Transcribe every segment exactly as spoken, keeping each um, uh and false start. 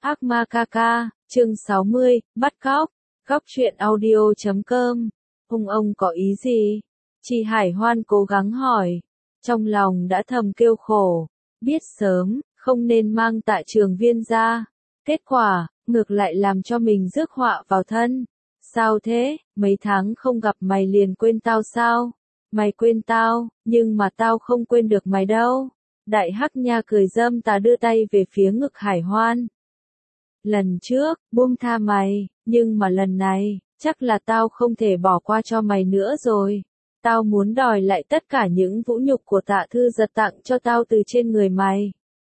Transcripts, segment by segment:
Ác ma ca ca, chương sáu mươi, bắt cóc. Góc truyện audio chấm com. Ông ông có ý gì? Chị Hải Hoan cố gắng hỏi. Trong lòng đã thầm kêu khổ. Biết sớm, không nên mang Tạ Trường Viên ra. Kết quả, ngược lại làm cho mình rước họa vào thân. Sao thế, mấy tháng không gặp mày liền quên tao sao? Mày quên tao, nhưng mà tao không quên được mày đâu. Đại Hắc Nha cười dâm tà đưa tay về phía ngực Hải Hoan. Lần trước, buông tha mày, nhưng mà lần này, chắc là tao không thể bỏ qua cho mày nữa rồi. Tao muốn đòi lại tất cả những vũ nhục của Tạ Thư Giật tặng cho tao từ trên người mày.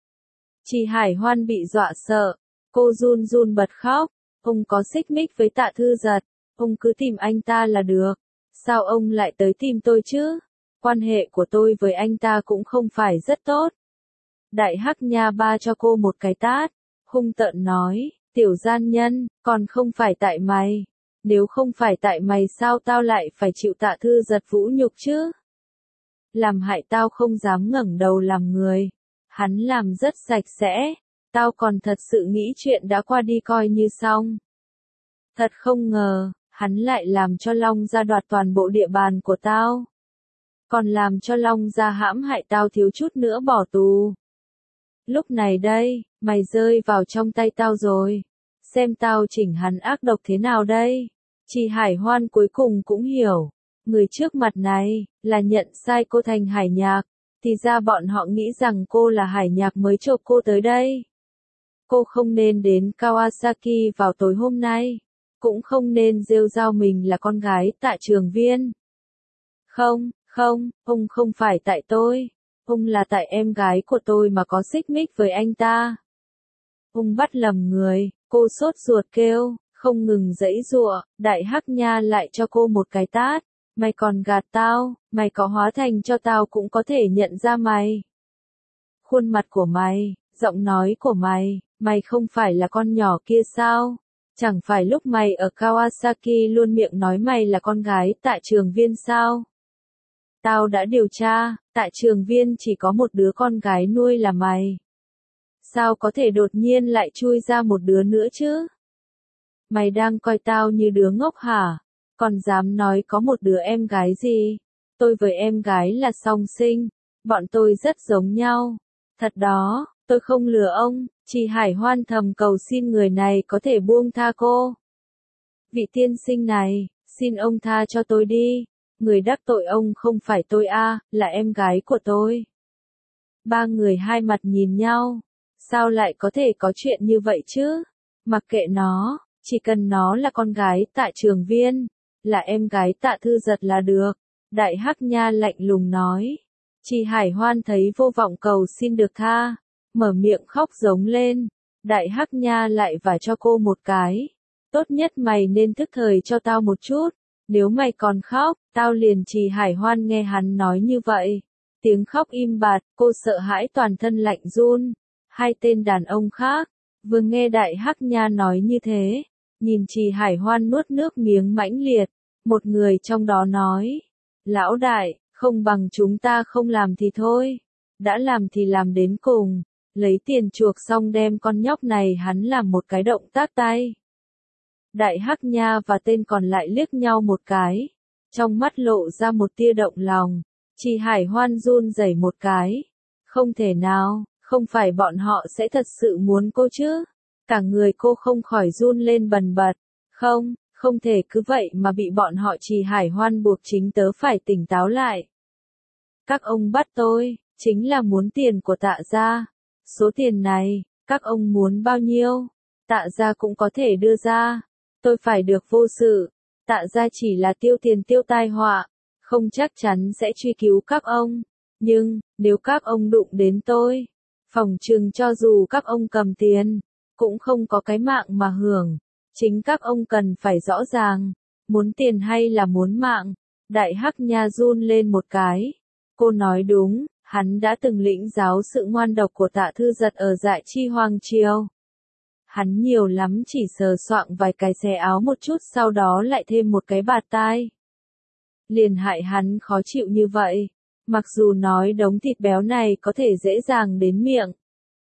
Chị Hải Hoan bị dọa sợ, cô run run bật khóc. Ông có xích mích với Tạ Thư Giật, ông cứ tìm anh ta là được. Sao ông lại tới tìm tôi chứ? Quan hệ của tôi với anh ta cũng không phải rất tốt. Đại Hắc Nha ba cho cô một cái tát, hung tợn nói, tiểu gian nhân, còn không phải tại mày. Nếu không phải tại mày sao tao lại phải chịu Tạ Thư Giật vũ nhục chứ? Làm hại tao không dám ngẩng đầu làm người. Hắn làm rất sạch sẽ, tao còn thật sự nghĩ chuyện đã qua đi coi như xong. Thật không ngờ, hắn lại làm cho Long Gia đoạt toàn bộ địa bàn của tao. Còn làm cho Long Gia hãm hại tao thiếu chút nữa bỏ tù. Lúc này đây, mày rơi vào trong tay tao rồi. Xem tao chỉnh hắn ác độc thế nào đây. Chị Hải Hoan cuối cùng cũng hiểu. Người trước mặt này, là nhận sai cô thành Hải Nhạc. Thì ra bọn họ nghĩ rằng cô là Hải Nhạc mới chộp cô tới đây. Cô không nên đến Kawasaki vào tối hôm nay. Cũng không nên rêu rao mình là con gái Tạ Trường Viên. Không, không, ông không phải tại tôi. Ông là tại em gái của tôi mà có xích mích với anh ta. Ông bắt lầm người, cô sốt ruột kêu, không ngừng giãy giụa. Đại Hắc Nha lại cho cô một cái tát. Mày còn gạt tao, mày có hóa thành cho tao cũng có thể nhận ra mày. Khuôn mặt của mày, giọng nói của mày, mày không phải là con nhỏ kia sao? Chẳng phải lúc mày ở Kawasaki luôn miệng nói mày là con gái Tạ Trường Viên sao? Tao đã điều tra, Tạ Trường Viên chỉ có một đứa con gái nuôi là mày. Sao có thể đột nhiên lại chui ra một đứa nữa chứ? Mày đang coi tao như đứa ngốc hả? Còn dám nói có một đứa em gái gì? Tôi với em gái là song sinh, bọn tôi rất giống nhau. Thật đó, tôi không lừa ông. Chị Hải Hoan thầm cầu xin người này có thể buông tha cô. Vị tiên sinh này, xin ông tha cho tôi đi. Người đắc tội ông không phải tôi a, là em gái của tôi. Ba người hai mặt nhìn nhau. Sao lại có thể có chuyện như vậy chứ? Mặc kệ nó, chỉ cần nó là con gái Tạ Trường Viên, là em gái Tạ Thư Giật là được. Đại Hắc Nha lạnh lùng nói. Chị Hải Hoan thấy vô vọng cầu xin được tha, mở miệng khóc giống lên. Đại Hắc Nha lại vả cho cô một cái. Tốt nhất mày nên thức thời cho tao một chút. Nếu mày còn khóc, tao liền. Chị Hải Hoan nghe hắn nói như vậy. Tiếng khóc im bặt, cô sợ hãi toàn thân lạnh run. Hai tên đàn ông khác, vừa nghe Đại Hắc Nha nói như thế, nhìn chị Hải Hoan nuốt nước miếng mãnh liệt. Một người trong đó nói, lão đại, không bằng chúng ta không làm thì thôi. Đã làm thì làm đến cùng. Lấy tiền chuộc xong đem con nhóc này hắn làm một cái động tác tay. Đại Hắc Nha và tên còn lại liếc nhau một cái. Trong mắt lộ ra một tia động lòng. Chị Hải Hoan run rẩy một cái. Không thể nào, không phải bọn họ sẽ thật sự muốn cô chứ. Cả người cô không khỏi run lên bần bật. Không, không thể cứ vậy mà bị bọn họ. Chị Hải Hoan buộc chính tớ phải tỉnh táo lại. Các ông bắt tôi, chính là muốn tiền của Tạ gia. Số tiền này, các ông muốn bao nhiêu? Tạ gia cũng có thể đưa ra. Tôi phải được vô sự. Tạ gia chỉ là tiêu tiền tiêu tai họa, không chắc chắn sẽ truy cứu các ông. Nhưng, nếu các ông đụng đến tôi, phỏng chừng cho dù các ông cầm tiền, cũng không có cái mạng mà hưởng. Chính các ông cần phải rõ ràng, muốn tiền hay là muốn mạng. Đại Hắc Nha run lên một cái. Cô nói đúng, hắn đã từng lĩnh giáo sự ngoan độc của Tạ Thư Giật ở Dại Chi Hoàng Triều. Hắn nhiều lắm chỉ sờ soạng vài cái xé áo một chút sau đó lại thêm một cái bạt tai. Liền hại hắn khó chịu như vậy. Mặc dù nói đống thịt béo này có thể dễ dàng đến miệng.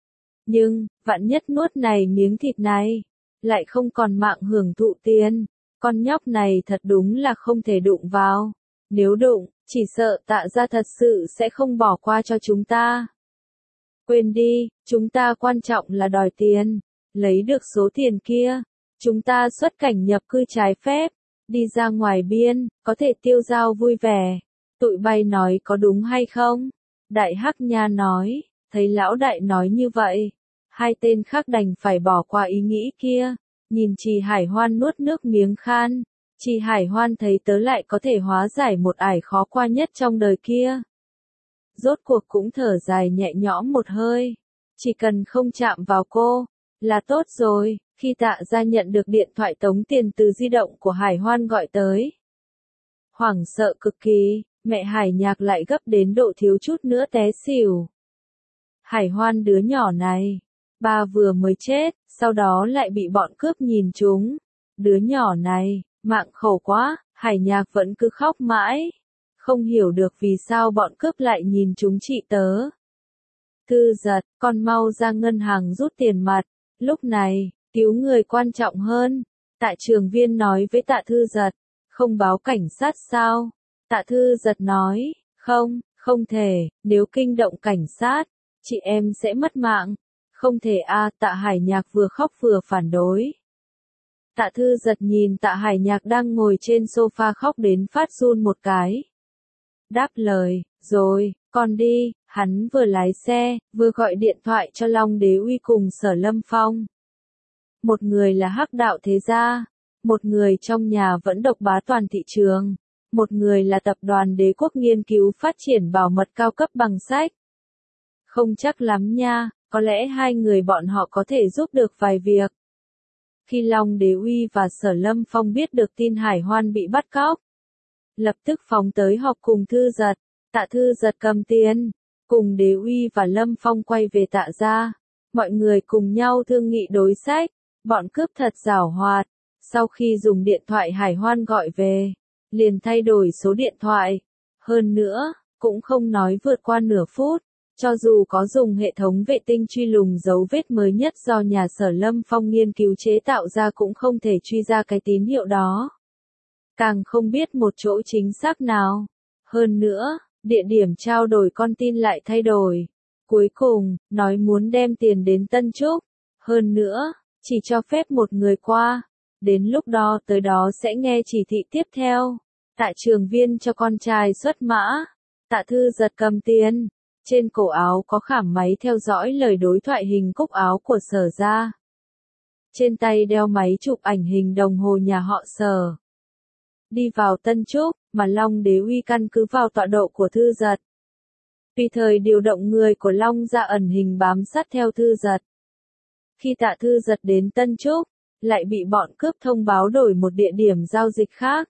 Nhưng, vạn nhất nuốt này miếng thịt này, lại không còn mạng hưởng thụ tiền, con nhóc này thật đúng là không thể đụng vào. Nếu đụng, chỉ sợ Tạ gia thật sự sẽ không bỏ qua cho chúng ta. Quên đi, chúng ta quan trọng là đòi tiền, lấy được số tiền kia, chúng ta xuất cảnh nhập cư trái phép, đi ra ngoài biên, có thể tiêu dao vui vẻ. Tụi bay nói có đúng hay không? Đại Hắc Nha nói, thấy lão đại nói như vậy, hai tên khác đành phải bỏ qua ý nghĩ kia, nhìn Trì Hải Hoan nuốt nước miếng khan. Trì Hải Hoan thấy tớ lại có thể hóa giải một ải khó qua nhất trong đời kia. Rốt cuộc cũng thở dài nhẹ nhõm một hơi, chỉ cần không chạm vào cô, là tốt rồi. Khi Tạ gia nhận được điện thoại tống tiền từ di động của Hải Hoan gọi tới. Hoảng sợ cực kỳ, mẹ Hải Nhạc lại gấp đến độ thiếu chút nữa té xỉu. Hải Hoan đứa nhỏ này, ba vừa mới chết, sau đó lại bị bọn cướp nhìn trúng. Đứa nhỏ này, mạng khổ quá, Hải Nhạc vẫn cứ khóc mãi. Không hiểu được vì sao bọn cướp lại nhìn chúng chị tớ. Thư Giật, con mau ra ngân hàng rút tiền mặt. Lúc này, cứu người quan trọng hơn. Tạ Trường Viên nói với Tạ Thư Giật, không báo cảnh sát sao? Tạ Thư Giật nói, không, không thể, nếu kinh động cảnh sát, chị em sẽ mất mạng. Không thể a. Tạ Hải Nhạc vừa khóc vừa phản đối. Tạ Thư Giật nhìn Tạ Hải Nhạc đang ngồi trên sofa khóc đến phát run một cái. Đáp lời, rồi, con đi. Hắn vừa lái xe, vừa gọi điện thoại cho Long Đế Uy cùng Sở Lâm Phong. Một người là Hắc Đạo Thế Gia, một người trong nhà vẫn độc bá toàn thị trường, một người là tập đoàn Đế Quốc nghiên cứu phát triển bảo mật cao cấp bằng sách. Không chắc lắm nha, có lẽ hai người bọn họ có thể giúp được vài việc. Khi Long Đế Uy và Sở Lâm Phong biết được tin Hải Hoan bị bắt cóc, lập tức phóng tới họp cùng Thư Giật. Tạ Thư Giật cầm tiền, cùng Đế Uy và Lâm Phong quay về Tạ gia. Mọi người cùng nhau thương nghị đối sách. Bọn cướp thật giảo hoạt. Sau khi dùng điện thoại Hải Hoan gọi về, liền thay đổi số điện thoại. Hơn nữa, cũng không nói vượt qua nửa phút. Cho dù có dùng hệ thống vệ tinh truy lùng dấu vết mới nhất do nhà Sở Lâm Phong nghiên cứu chế tạo ra cũng không thể truy ra cái tín hiệu đó. Càng không biết một chỗ chính xác nào. Hơn nữa, địa điểm trao đổi con tin lại thay đổi. Cuối cùng, nói muốn đem tiền đến Tân Trúc. Hơn nữa, chỉ cho phép một người qua. Đến lúc đó tới đó sẽ nghe chỉ thị tiếp theo. Tạ Trường Viên cho con trai xuất mã. Tạ Thư Giật cầm tiền. Trên cổ áo có khảm máy theo dõi lời đối thoại hình cúc áo của Sở gia. Trên tay đeo máy chụp ảnh hình đồng hồ nhà họ Sở. Đi vào Tân Trúc, mà Long Đế Uy căn cứ vào tọa độ của Thư Giật. Tùy thời điều động người của Long gia ẩn hình bám sát theo Thư Giật. Khi Tạ Thư Giật đến Tân Trúc, lại bị bọn cướp thông báo đổi một địa điểm giao dịch khác.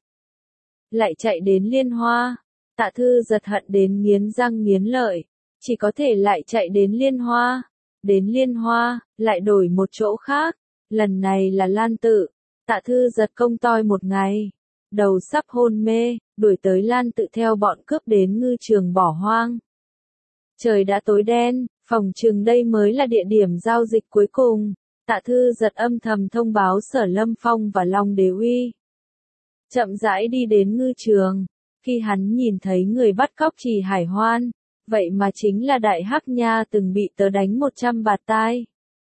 Lại chạy đến Liên Hoa. Tạ Thư Giật hận đến nghiến răng nghiến lợi. Chỉ có thể lại chạy đến Liên Hoa. Đến Liên Hoa, lại đổi một chỗ khác. Lần này là Lan Tự. Tạ Thư Giật công toi một ngày. Đầu sắp hôn mê, đuổi tới Lan Tự theo bọn cướp đến ngư trường bỏ hoang. Trời đã tối đen, phòng trường đây mới là địa điểm giao dịch cuối cùng. Tạ Thư Giật âm thầm thông báo Sở Lâm Phong và Long Đế Uy. Chậm rãi đi đến ngư trường. Khi hắn nhìn thấy người bắt cóc Trì Hải Hoan, vậy mà chính là Đại Hắc Nha từng bị tớ đánh một trăm bạt tai.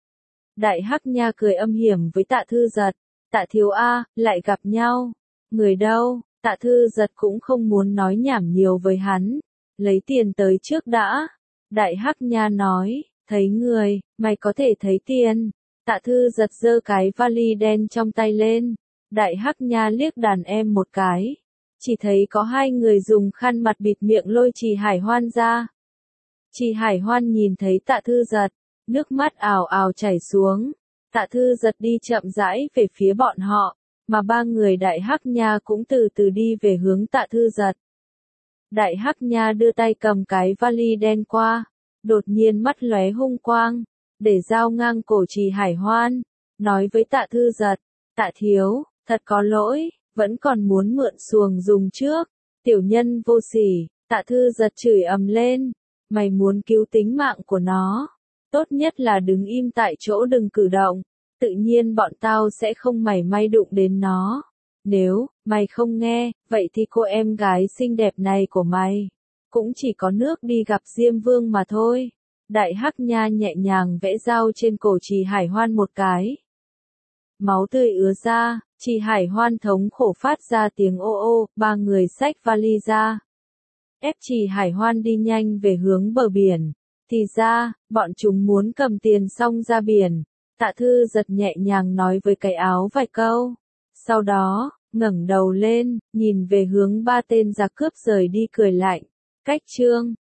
Đại Hắc Nha cười âm hiểm với Tạ Thư Giật. Tạ thiếu A, lại gặp nhau. Người đâu? Tạ Thư Giật cũng không muốn nói nhảm nhiều với hắn. Lấy tiền tới trước đã. Đại Hắc Nha nói, thấy người, mày có thể thấy tiền. Tạ Thư Giật giơ cái vali đen trong tay lên. Đại Hắc Nha liếc đàn em một cái. Chỉ thấy có hai người dùng khăn mặt bịt miệng lôi Trì Hải Hoan ra. Trì Hải Hoan nhìn thấy Tạ Thư Giật, nước mắt ào ào chảy xuống. Tạ Thư Giật đi chậm rãi về phía bọn họ, mà ba người Đại Hắc Nha cũng từ từ đi về hướng Tạ Thư Giật. Đại Hắc Nha đưa tay cầm cái vali đen qua, đột nhiên mắt lóe hung quang, để dao ngang cổ Trì Hải Hoan, nói với Tạ Thư Giật, Tạ thiếu, thật có lỗi, vẫn còn muốn mượn xuồng dùng trước. Tiểu nhân vô sỉ. Tạ Thư Giật chửi ầm lên, mày muốn cứu tính mạng của nó, Tốt nhất là đứng im tại chỗ đừng cử động, tự nhiên bọn tao sẽ không mảy may đụng đến nó. Nếu mày không nghe, vậy thì cô em gái xinh đẹp này của mày cũng chỉ có nước đi gặp Diêm Vương mà thôi. Đại Hắc Nha nhẹ nhàng vẽ dao trên cổ Trì Hải Hoan một cái. Máu tươi ứa ra, Trì Hải Hoan thống khổ phát ra tiếng ô ô, ba người xách vali ra. Ép Trì Hải Hoan đi nhanh về hướng bờ biển. Thì ra, bọn chúng muốn cầm tiền xong ra biển. Tạ Thư giật nhẹ nhàng nói với cái áo vài câu. Sau đó, ngẩng đầu lên, nhìn về hướng ba tên giặc cướp rời đi cười lạnh. Cách chương